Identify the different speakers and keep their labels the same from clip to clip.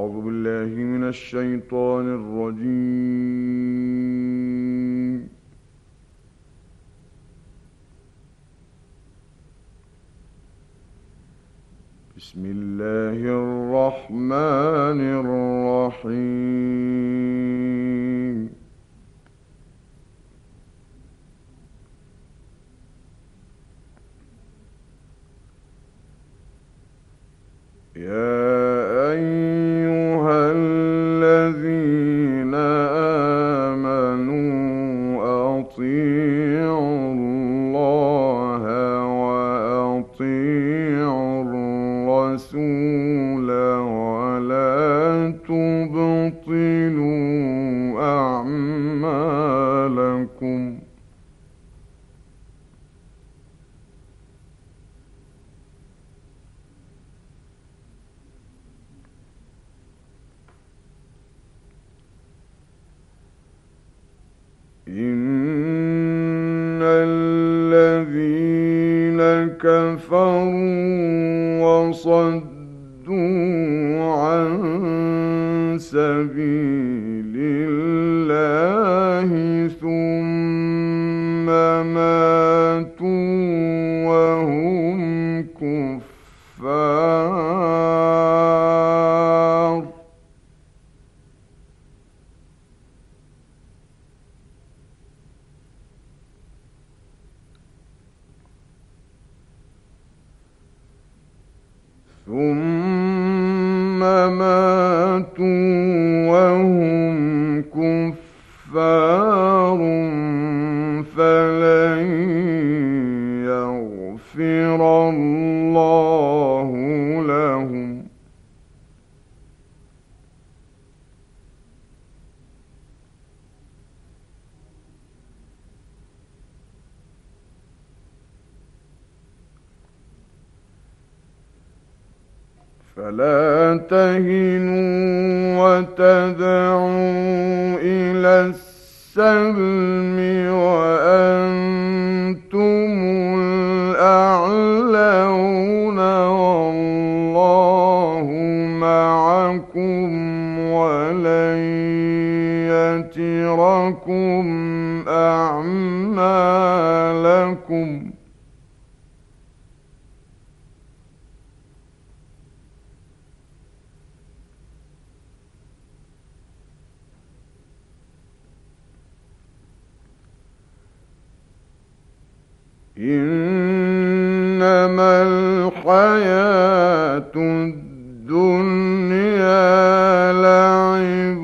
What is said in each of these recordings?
Speaker 1: أعوذ بالله من الشيطان الرجيم. بسم الله الرحمن الرحيم. يا أيها الذين آمنوا أطيعوا الله وأطيعوا الرسول ولا تبطلوا أعمالكم. إن الذين كفروا وصدوا عن سبيل الله ثم ماتوا وهم كفار ثم ماتوا وهم كفار فلن يغفر الله لهم. فلا تهنوا وتدعوا إلى السلم وأنتم الأعلون والله معكم ولن يتركم أعمالكم. إنما الحياة الدنيا لعب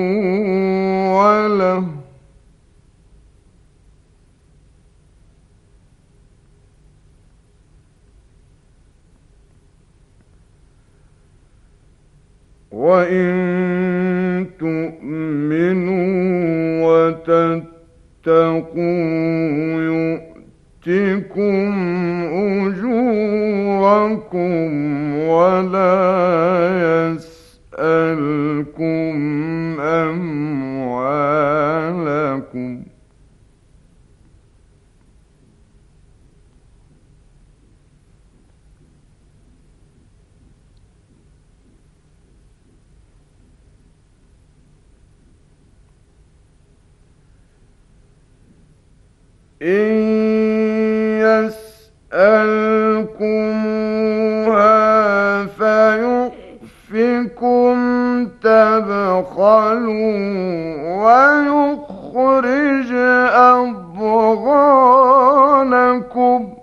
Speaker 1: وله وإن تؤمنوا وتتقوا يؤتكم أجوركم ولا يسألكم أموالكم. إن يسألكموها فيحفكم تبخلوا ويخرج أضغانكم.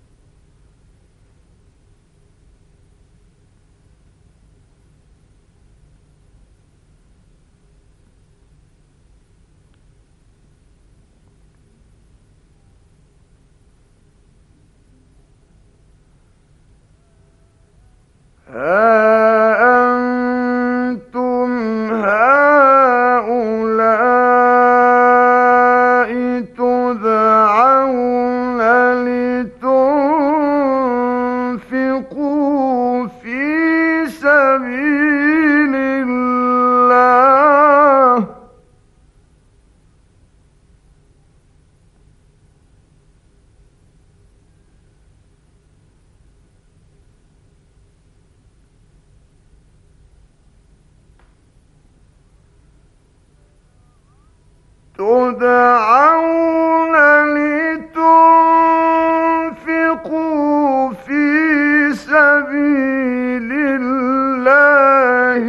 Speaker 1: ها أنتم هؤلاء تدعون لتنفقوا في سبيل الله تدعون لتنفقوا في سبيل الله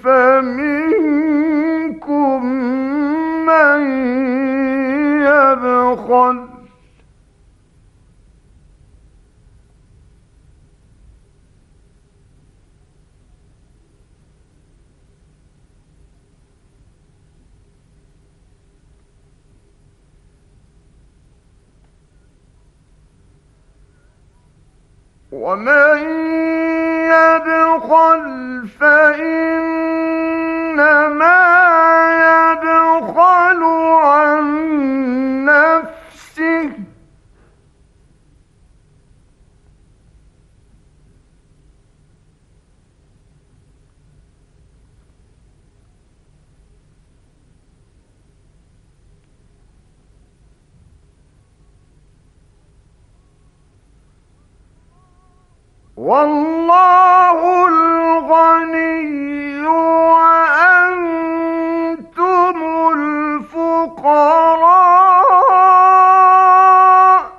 Speaker 1: فمنكم من يبخل ومن يبخل فإنما يبخل عن نفسه والله الغني وأنتم الفقراء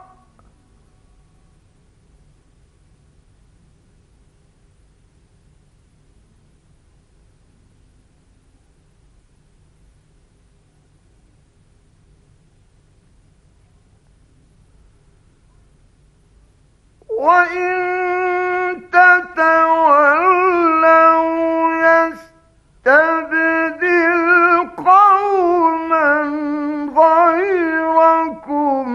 Speaker 1: وإن تتولوا يستبدل قوما غيركم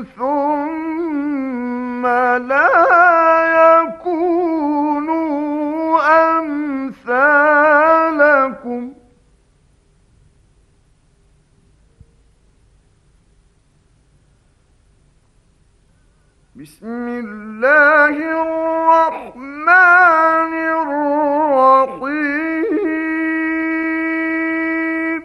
Speaker 1: ثم لا يكونوا أمثالكم بسم الله الرحمن الرحيم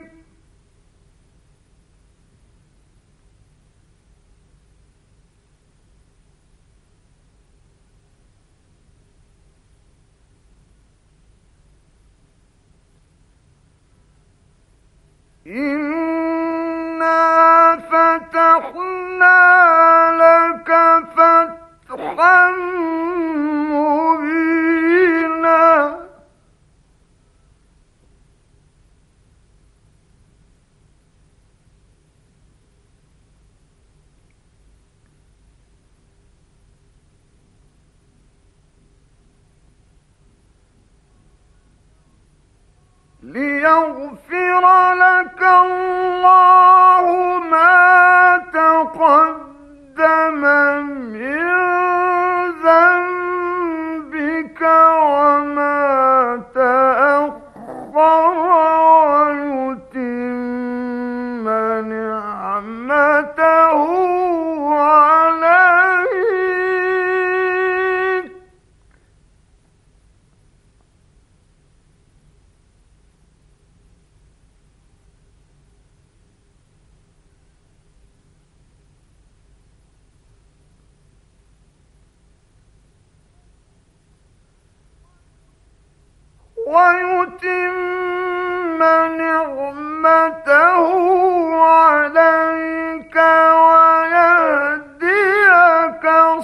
Speaker 1: إنا فتحنا لك فتحا مبينا ليغفر لك الله ما تقدم من ذنبك وما تأخر ويتم نعمته عليك ويتم نعمته عليك ويهديك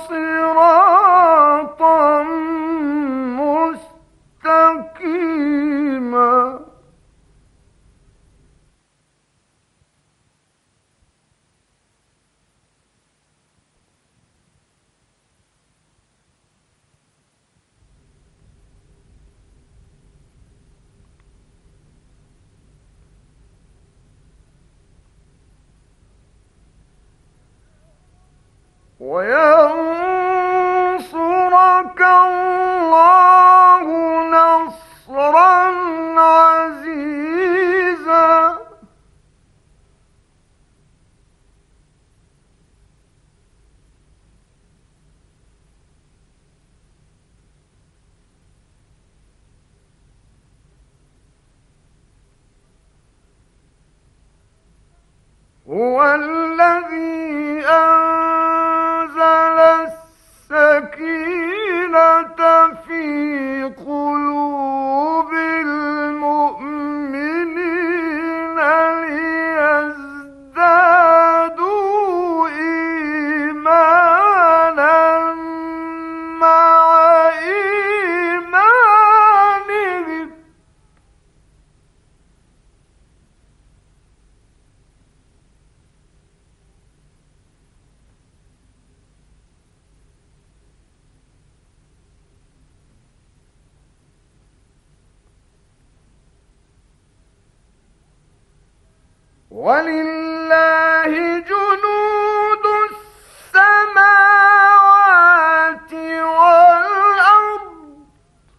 Speaker 1: صراطا مستقيما وينصرك الله نصرا عزيزا هو الذي أنزل ولله جنود السماوات والأرض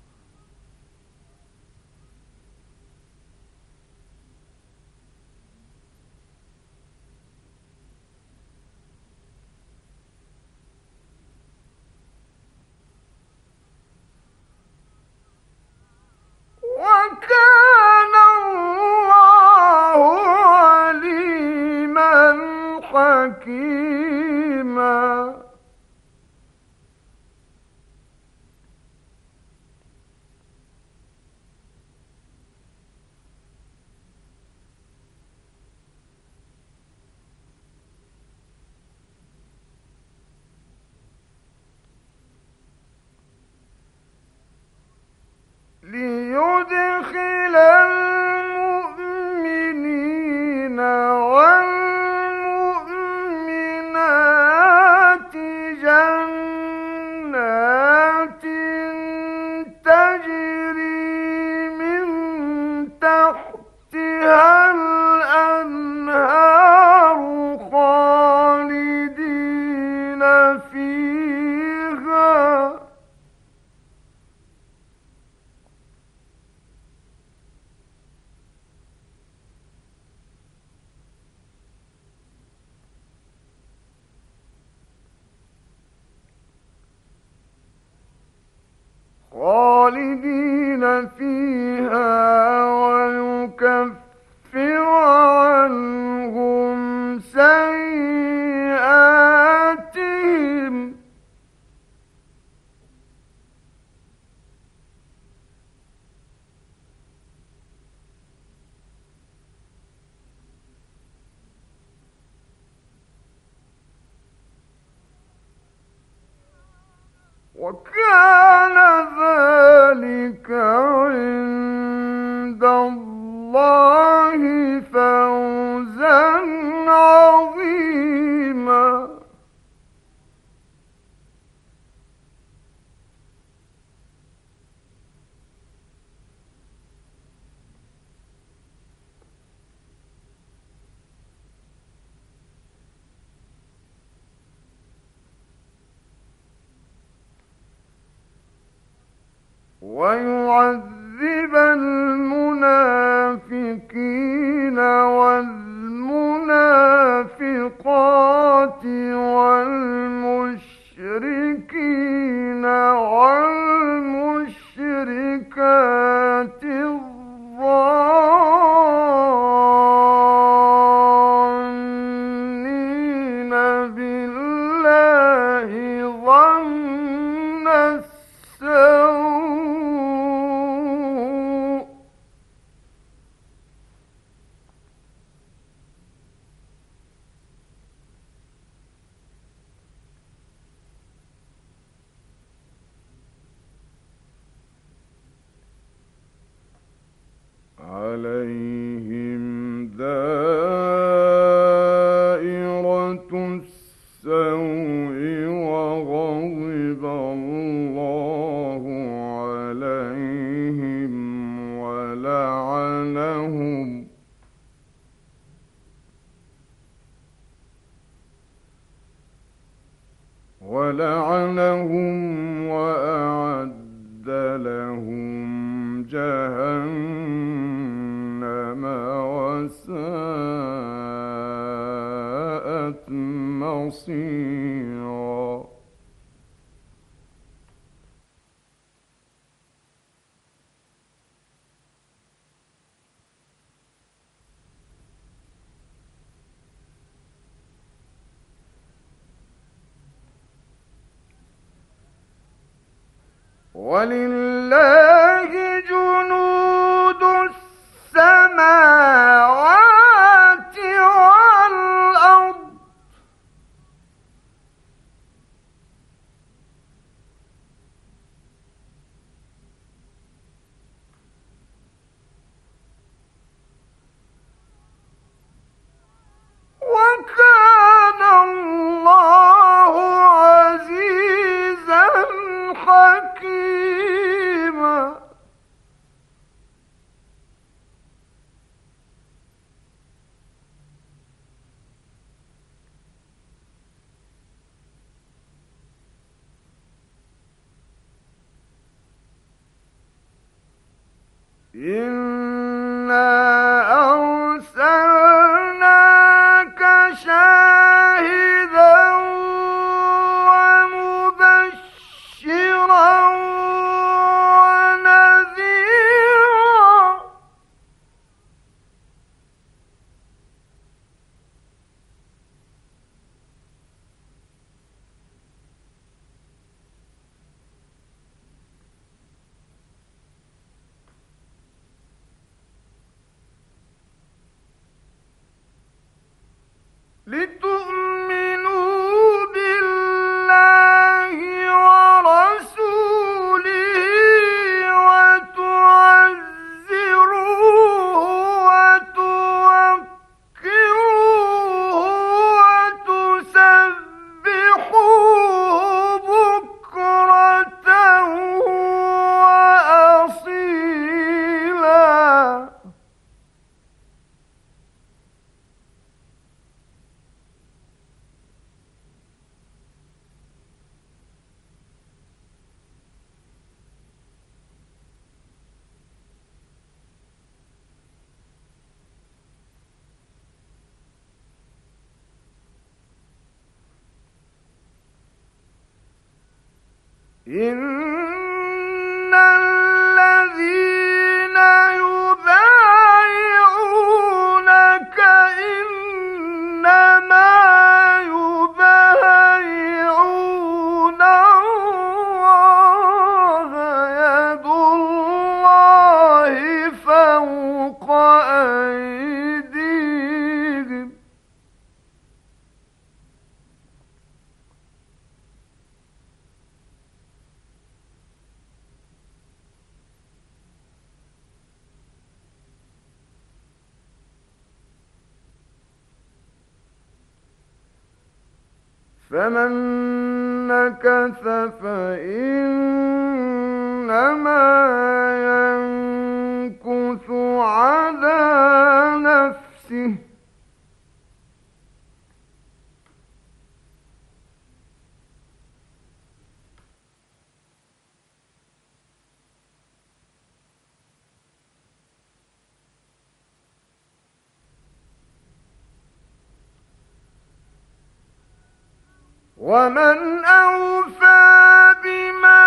Speaker 1: وكان الله عليما حكيما. ليدخل المؤمنين والمؤمنات جنات تجري من تحتها الأنهار خالدين فيها ويكفر عنهم سيئاتهم وكان ذلك عند الله فوزا عظيما. ويعذب المنافقين والمنافقات والمشركين والمشركات الظانين بالله ظن السوء عليهم دائرة السوء وغضب الله عليهم ولعنهم وأعد لهم جهنم وساءت مصيرا. ولله جنود السماوات والأرض وكان الله عزيزا حكيما. إنا أرسلناك شاهدا ومبشرا ونذيرا. لتؤمنوا بالله ورسوله وتعزروه وتوقروه وتسبحوه بكرة وأصيلا. إن الذين يبايعونك إنما يبايعون الله يد الله فوق أيديهم. فمن نكث فإنما ينكث على نفسه. ومن أوفى بما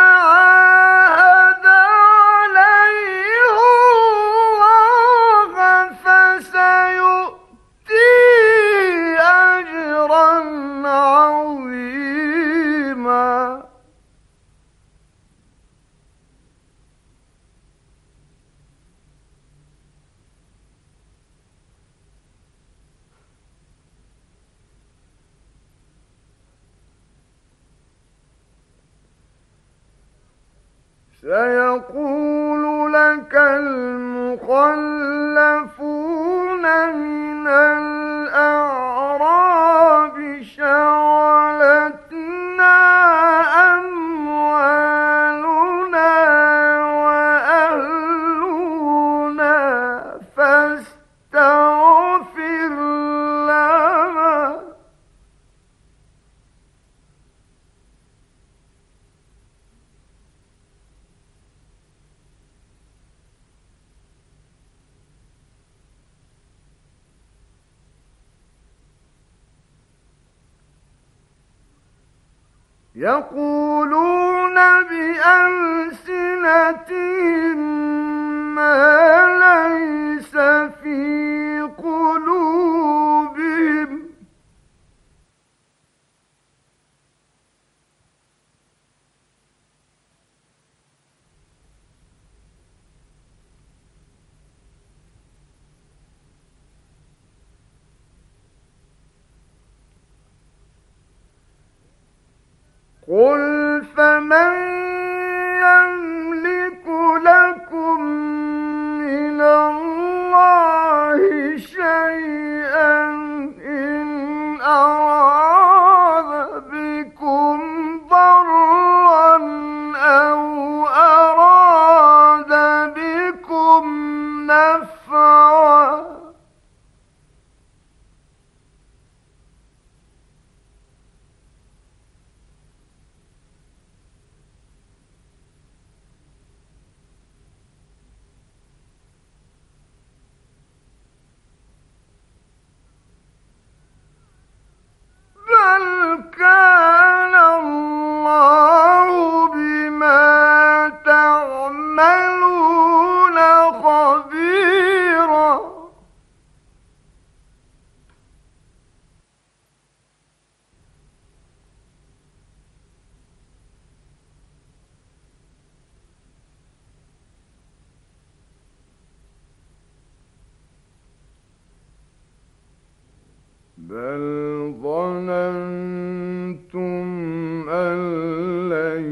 Speaker 1: عاهد عليه الله فسيؤتيه أجرا عظيما. سيقول لك المخلفون من الأعراب شغلتنا أموالنا وأهلنا فاستغفر لنا. يقولون بألسنتهم ما ليس في قلوبهم. قل فمن يملك لكم من الله شيئا إن أراد بكم ضرا أو أراد بكم نفعا. بل ظننتم أن لن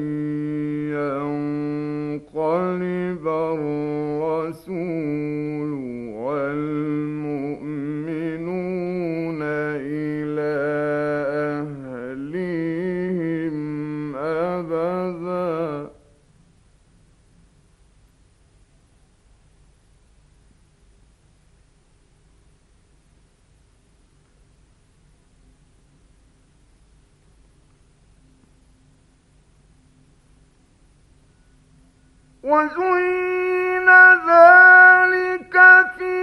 Speaker 1: ينقلب الرسول والمؤمنون إلى أهليهم أبدا وزين ذلك في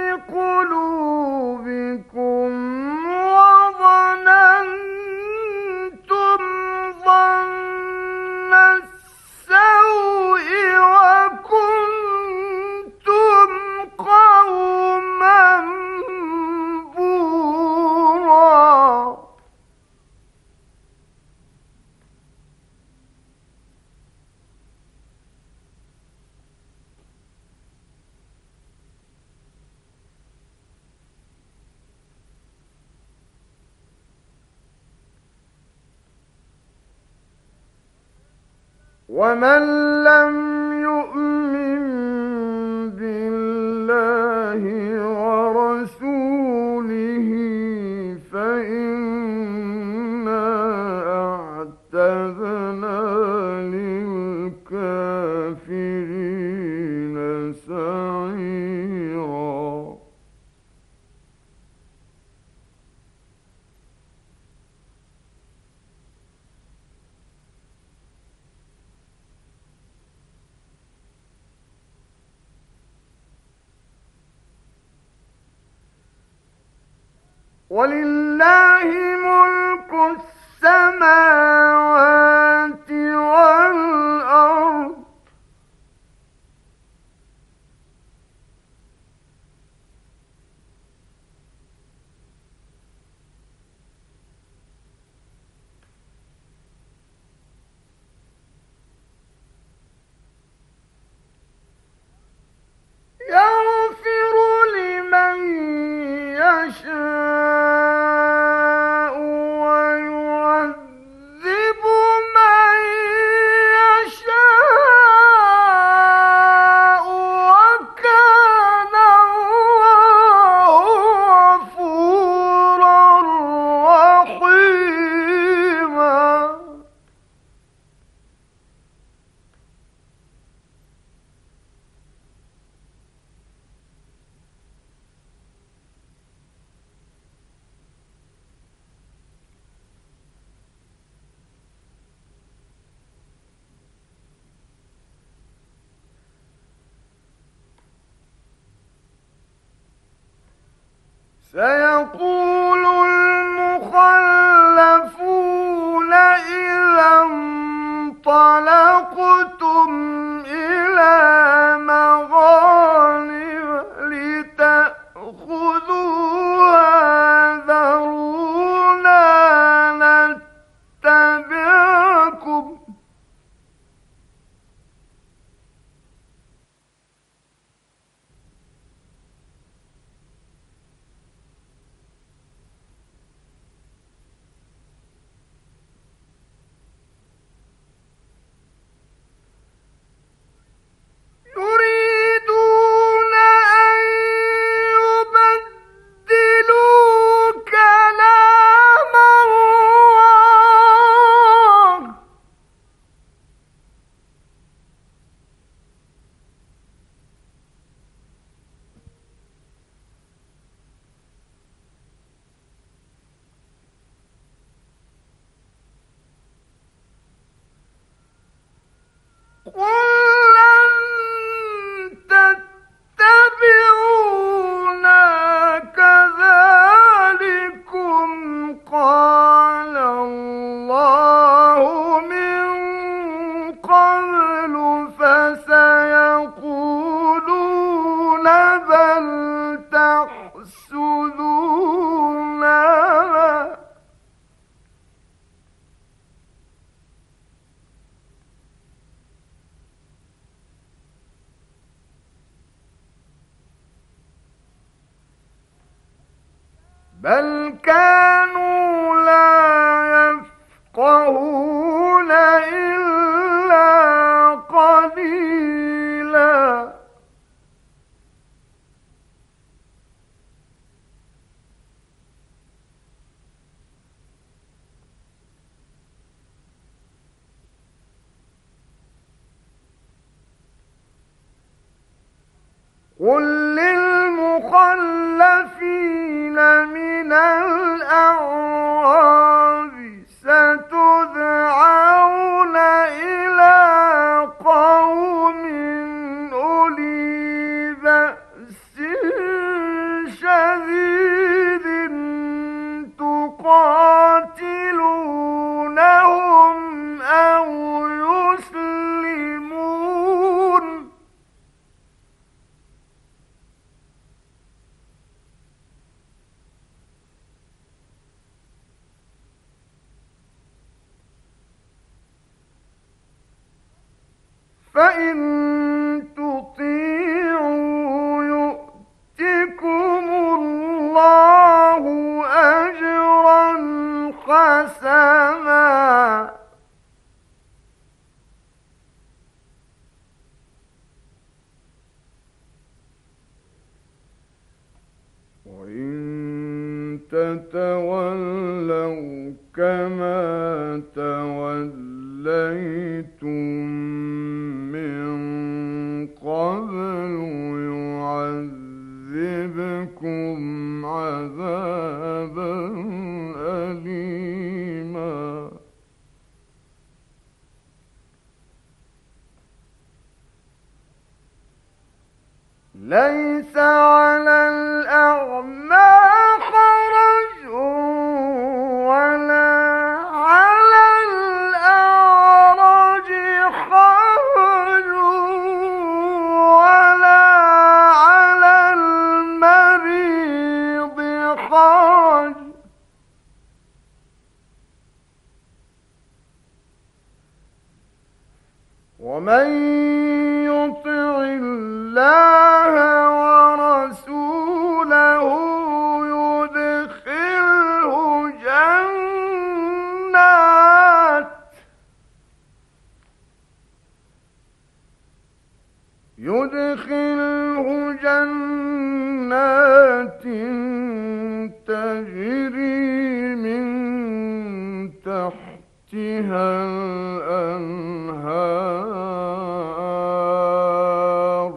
Speaker 1: قلوبكم وظننتم ظن السوء وكنتم قوما بورا ومن لم يؤمن بالله ورسوله فإنا أعتدنا للكافرين سعيرا ولله ملك السماوات والأرض يغفر لمن يشاء ويعذب من يشاء وكان الله غفورا رحيما سيقول المخلفون إذا انطلقتم إلى مغانم لتأخذوها ذرونا نتبعكم يريدون أن يبدلوا كلام الله قل لن تتبعونا كذلكم قال الله من قبل فسيقولون بل تحسدوننا بل كانوا لا يفقهون إلا قليلا. قل للمخلفين من الأعراب ستدعون إلى قوم أولي بأس شديد تقاتلونهم أو يسلمون، فإن تطيعوا يؤتكم الله أجرا حسنا. وإن تتولوا كما توليتم من قبل يعذبكم عذابا أليما. ليس على الأعمى حرج ولا على الأعرج حرج ولا على المريض حرج، ومن يطع الله ورسوله يدخله جنات تجري من تحتها الأنهار،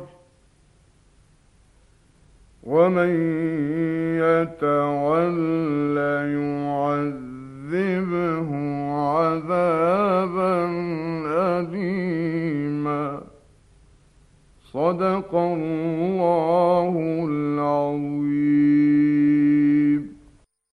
Speaker 1: ومن يتول يعذبه عذابا أليما. صدق الله